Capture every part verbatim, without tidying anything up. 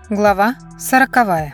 Глава сороковая.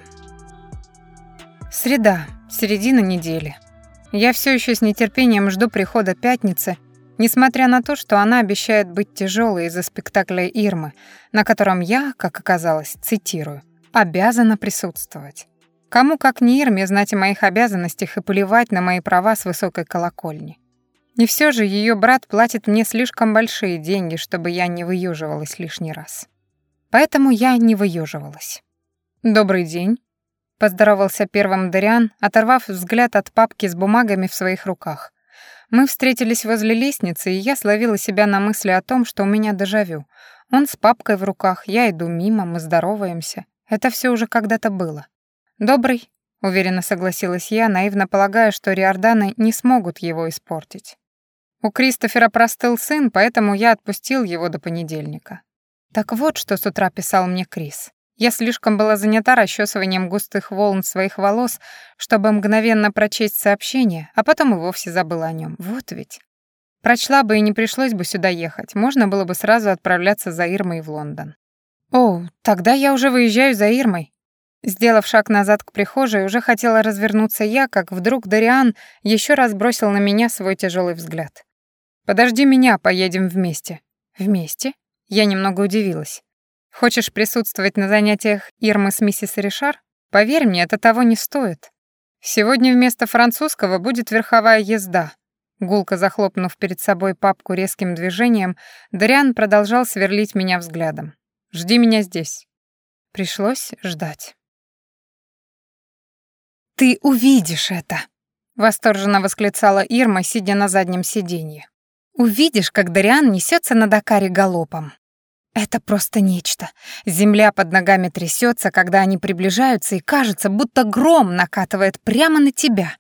Среда, середина недели. Я все еще с нетерпением жду прихода пятницы, несмотря на то, что она обещает быть тяжелой из-за спектакля Ирмы, на котором я, как оказалось, цитирую, «обязана присутствовать». Кому, как не Ирме, знать о моих обязанностях и поливать на мои права с высокой колокольни. И все же ее брат платит мне слишком большие деньги, чтобы я не выюживалась лишний раз. Поэтому я не выюживалась. «Добрый день», — поздоровался первым Дариан, оторвав взгляд от папки с бумагами в своих руках. Мы встретились возле лестницы, и я словила себя на мысли о том, что у меня дежавю. Он с папкой в руках, я иду мимо, мы здороваемся. Это все уже когда-то было. «Добрый», — уверенно согласилась я, наивно полагая, что Риорданы не смогут его испортить. У Кристофера простыл сын, поэтому я отпустил его до понедельника. Так вот, что с утра писал мне Крис. Я слишком была занята расчесыванием густых волн своих волос, чтобы мгновенно прочесть сообщение, а потом и вовсе забыла о нем. Вот ведь. Прочла бы и не пришлось бы сюда ехать, можно было бы сразу отправляться за Ирмой в Лондон. «О, тогда я уже выезжаю за Ирмой». Сделав шаг назад к прихожей, уже хотела развернуться я, как вдруг Дариан еще раз бросил на меня свой тяжелый взгляд. «Подожди меня, поедем вместе». «Вместе?» Я немного удивилась. «Хочешь присутствовать на занятиях Ирмы с миссис Ришар? Поверь мне, это того не стоит. Сегодня вместо французского будет верховая езда». Гулко захлопнув перед собой папку резким движением, Дариан продолжал сверлить меня взглядом. «Жди меня здесь». Пришлось ждать. «Ты увидишь это!» — восторженно восклицала Ирма, сидя на заднем сиденье. «Увидишь, как Дариан несется на Дакаре галопом. Это просто нечто. Земля под ногами трясется, когда они приближаются, и кажется, будто гром накатывает прямо на тебя».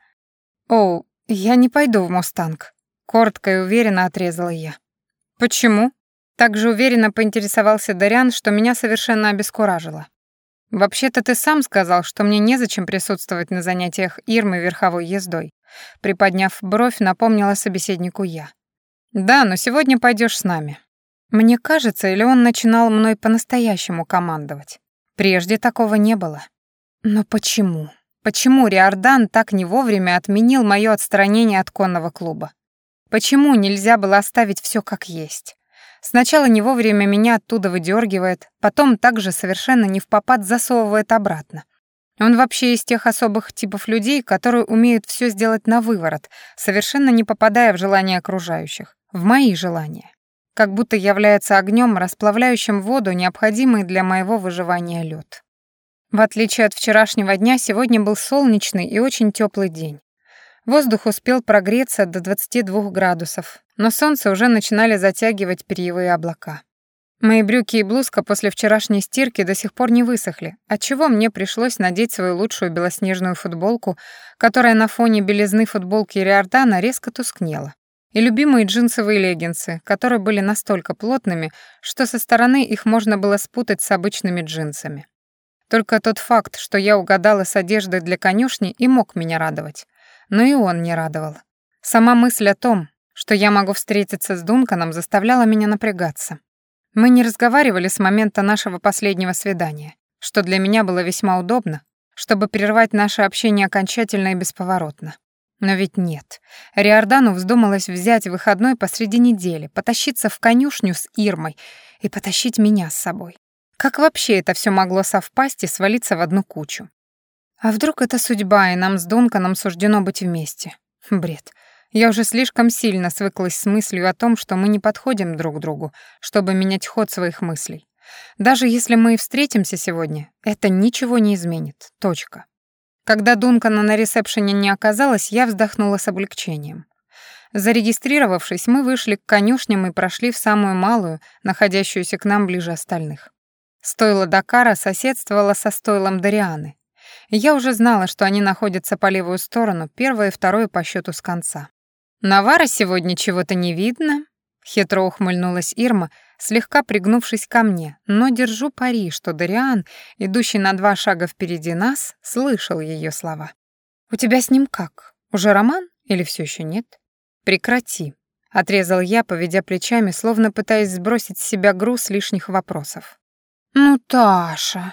«О, я не пойду в «Мустанг», — коротко и уверенно отрезала я. «Почему?» Так же уверенно поинтересовался Дариан, что меня совершенно обескуражило. «Вообще-то ты сам сказал, что мне незачем присутствовать на занятиях Ирмы верховой ездой». Приподняв бровь, напомнила собеседнику я. «Да, но сегодня пойдешь с нами». Мне кажется, или он начинал мной по-настоящему командовать. Прежде такого не было. Но почему? Почему Риордан так не вовремя отменил моё отстранение от конного клуба? Почему нельзя было оставить всё как есть? Сначала не вовремя меня оттуда выдергивает, потом также совершенно невпопад засовывает обратно. Он вообще из тех особых типов людей, которые умеют всё сделать на выворот, совершенно не попадая в желания окружающих, в мои желания. Как будто является огнем, расплавляющим воду, необходимый для моего выживания лед. В отличие от вчерашнего дня, сегодня был солнечный и очень теплый день. Воздух успел прогреться до двадцати двух градусов, но солнце уже начинали затягивать перьевые облака. Мои брюки и блузка после вчерашней стирки до сих пор не высохли, отчего мне пришлось надеть свою лучшую белоснежную футболку, которая на фоне белизны футболки Риордана резко тускнела, и любимые джинсовые леггинсы, которые были настолько плотными, что со стороны их можно было спутать с обычными джинсами. Только тот факт, что я угадала с одеждой для конюшни, и мог меня радовать. Но и он не радовал. Сама мысль о том, что я могу встретиться с Дунканом, заставляла меня напрягаться. Мы не разговаривали с момента нашего последнего свидания, что для меня было весьма удобно, чтобы прервать наше общение окончательно и бесповоротно. Но ведь нет. Риордану вздумалось взять выходной посреди недели, потащиться в конюшню с Ирмой и потащить меня с собой. Как вообще это все могло совпасть и свалиться в одну кучу? А вдруг это судьба, и нам с Дунканом суждено быть вместе? Бред. Я уже слишком сильно свыклась с мыслью о том, что мы не подходим друг к другу, чтобы менять ход своих мыслей. Даже если мы и встретимся сегодня, это ничего не изменит. Точка. Когда Дункана на ресепшене не оказалось, я вздохнула с облегчением. Зарегистрировавшись, мы вышли к конюшням и прошли в самую малую, находящуюся к нам ближе остальных. Стойло Дакара соседствовало со стойлом Дарианы. Я уже знала, что они находятся по левую сторону, первое и второе по счету с конца. «Навара сегодня чего-то не видно?» — хитро ухмыльнулась Ирма, слегка пригнувшись ко мне, но держу пари, что Дариан, идущий на два шага впереди нас, слышал ее слова. «У тебя с ним как? Уже роман или все еще нет?» «Прекрати», — отрезал я, поведя плечами, словно пытаясь сбросить с себя груз лишних вопросов. «Ну, Таша!»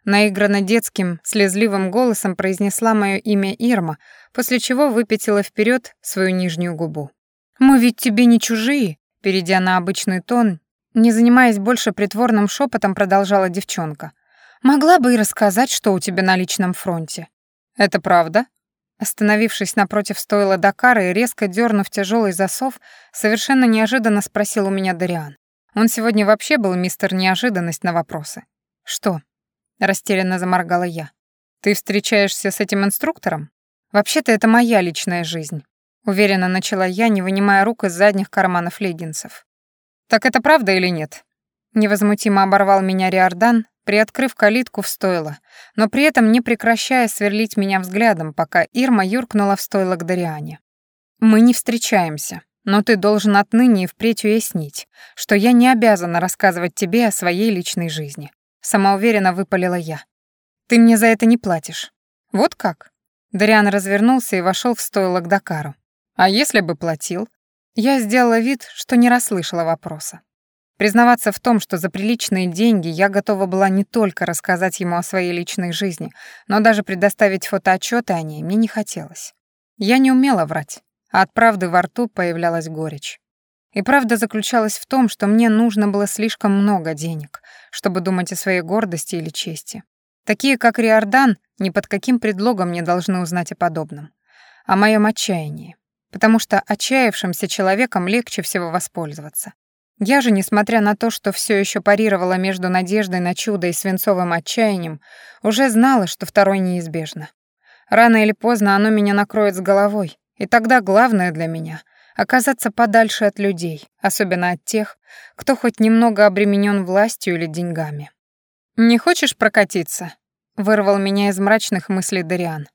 Наигранно детским, слезливым голосом произнесла мое имя Ирма, после чего выпятила вперед свою нижнюю губу. «Мы ведь тебе не чужие», — перейдя на обычный тон, не занимаясь больше притворным шепотом, продолжала девчонка. «Могла бы и рассказать, что у тебя на личном фронте». «Это правда?» Остановившись напротив стойла Дакара и резко дернув тяжелый засов, совершенно неожиданно спросил у меня Дариан. Он сегодня вообще был мистер неожиданность на вопросы. «Что?» — растерянно заморгала я. «Ты встречаешься с этим инструктором? Вообще-то это моя личная жизнь», — уверенно начала я, не вынимая рук из задних карманов леггинсов. «Так это правда или нет?» Невозмутимо оборвал меня Риордан, приоткрыв калитку в стойло, но при этом не прекращая сверлить меня взглядом, пока Ирма юркнула в стойло к Дариане. «Мы не встречаемся, но ты должен отныне и впредь уяснить, что я не обязана рассказывать тебе о своей личной жизни», — самоуверенно выпалила я. «Ты мне за это не платишь». «Вот как?» Дариан развернулся и вошел в стойло к Дакару. «А если бы платил?» Я сделала вид, что не расслышала вопроса. Признаваться в том, что за приличные деньги я готова была не только рассказать ему о своей личной жизни, но даже предоставить фотоотчеты о ней мне не хотелось. Я не умела врать, а от правды во рту появлялась горечь. И правда заключалась в том, что мне нужно было слишком много денег, чтобы думать о своей гордости или чести. Такие, как Риордан, ни под каким предлогом не должны узнать о подобном. О моем отчаянии. Потому что отчаявшимся человеком легче всего воспользоваться. Я же, несмотря на то, что все еще парировала между надеждой на чудо и свинцовым отчаянием, уже знала, что второе неизбежно. Рано или поздно оно меня накроет с головой, и тогда главное для меня — оказаться подальше от людей, особенно от тех, кто хоть немного обременен властью или деньгами. «Не хочешь прокатиться?» — вырвал меня из мрачных мыслей Дариан.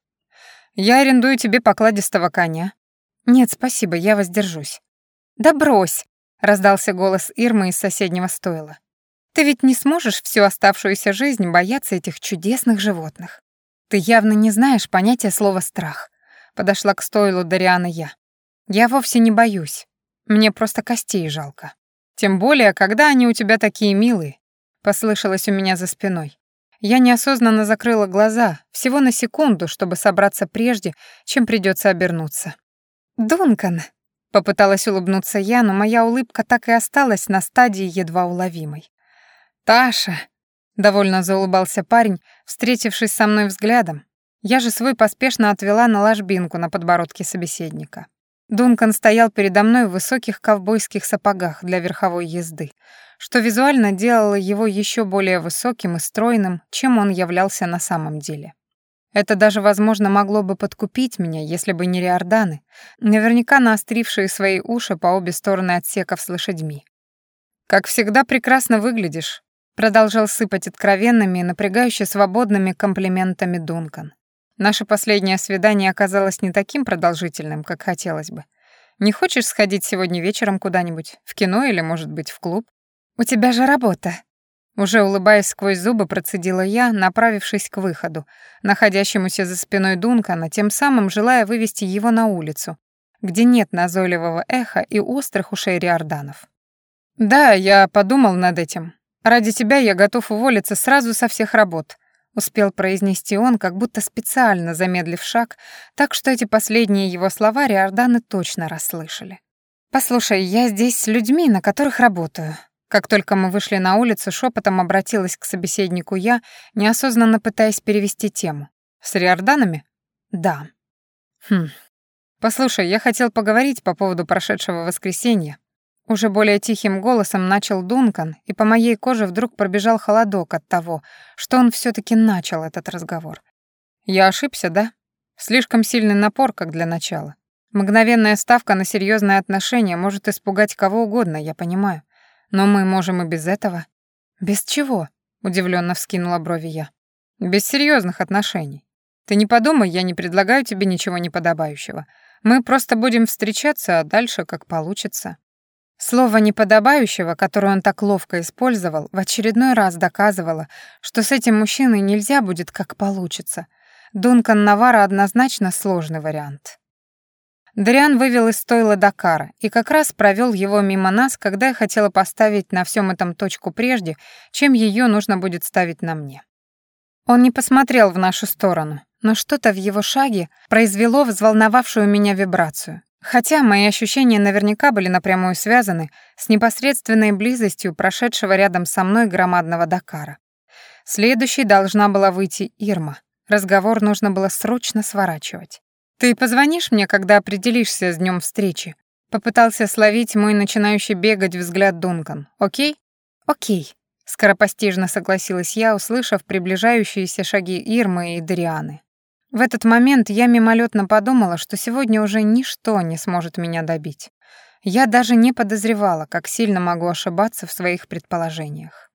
«Я арендую тебе покладистого коня». «Нет, спасибо, я воздержусь». «Да брось!» — раздался голос Ирмы из соседнего стойла. «Ты ведь не сможешь всю оставшуюся жизнь бояться этих чудесных животных. Ты явно не знаешь понятия слова «страх». Подошла к стойлу Дариана я. «Я вовсе не боюсь. Мне просто костей жалко. Тем более, когда они у тебя такие милые», — послышалось у меня за спиной. Я неосознанно закрыла глаза, всего на секунду, чтобы собраться прежде, чем придется обернуться. «Дункан!» — попыталась улыбнуться я, но моя улыбка так и осталась на стадии едва уловимой. «Таша!» — довольно заулыбался парень, встретившись со мной взглядом. Я же свой поспешно отвела на ложбинку на подбородке собеседника. Дункан стоял передо мной в высоких ковбойских сапогах для верховой езды, что визуально делало его еще более высоким и стройным, чем он являлся на самом деле. Это даже, возможно, могло бы подкупить меня, если бы не Риорданы, наверняка наострившие свои уши по обе стороны отсеков с лошадьми. «Как всегда прекрасно выглядишь», — продолжал сыпать откровенными и напрягающе свободными комплиментами Дункан. Наше последнее свидание оказалось не таким продолжительным, как хотелось бы. «Не хочешь сходить сегодня вечером куда-нибудь? В кино или, может быть, в клуб? У тебя же работа». Уже улыбаясь сквозь зубы, процедила я, направившись к выходу, находящемуся за спиной Дункана, тем самым желая вывести его на улицу, где нет назойливого эха и острых ушей Риорданов. «Да, я подумал над этим. Ради тебя я готов уволиться сразу со всех работ», успел произнести он, как будто специально замедлив шаг, так что эти последние его слова Риорданы точно расслышали. «Послушай, я здесь с людьми, на которых работаю». Как только мы вышли на улицу, шепотом обратилась к собеседнику я, неосознанно пытаясь перевести тему. «С Риорданами?» «Да». «Хм. Послушай, я хотел поговорить по поводу прошедшего воскресенья». Уже более тихим голосом начал Дункан, и по моей коже вдруг пробежал холодок от того, что он всё-таки начал этот разговор. «Я ошибся, да? Слишком сильный напор, как для начала. Мгновенная ставка на серьёзные отношения может испугать кого угодно, я понимаю. Но мы можем и без этого». «Без чего?» — удивлённо вскинула брови я. «Без серьёзных отношений. Ты не подумай, я не предлагаю тебе ничего неподобающего. Мы просто будем встречаться, а дальше как получится». Слово «неподобающего», которое он так ловко использовал, в очередной раз доказывало, что с этим мужчиной нельзя будет как получится. Дункан Навара однозначно сложный вариант. Дариан вывел из стойла Дакара и как раз провёл его мимо нас, когда я хотела поставить на всем этом точку прежде, чем её нужно будет ставить на мне. Он не посмотрел в нашу сторону, но что-то в его шаге произвело взволновавшую меня вибрацию. Хотя мои ощущения наверняка были напрямую связаны с непосредственной близостью прошедшего рядом со мной громадного Дакара. Следующей должна была выйти Ирма. Разговор нужно было срочно сворачивать. «Ты позвонишь мне, когда определишься с днем встречи?» Попытался словить мой начинающий бегать взгляд Дункан. «Окей?» «Окей», — скоропостижно согласилась я, услышав приближающиеся шаги Ирмы и Дарианы. В этот момент я мимолетно подумала, что сегодня уже ничто не сможет меня добить. Я даже не подозревала, как сильно могу ошибаться в своих предположениях.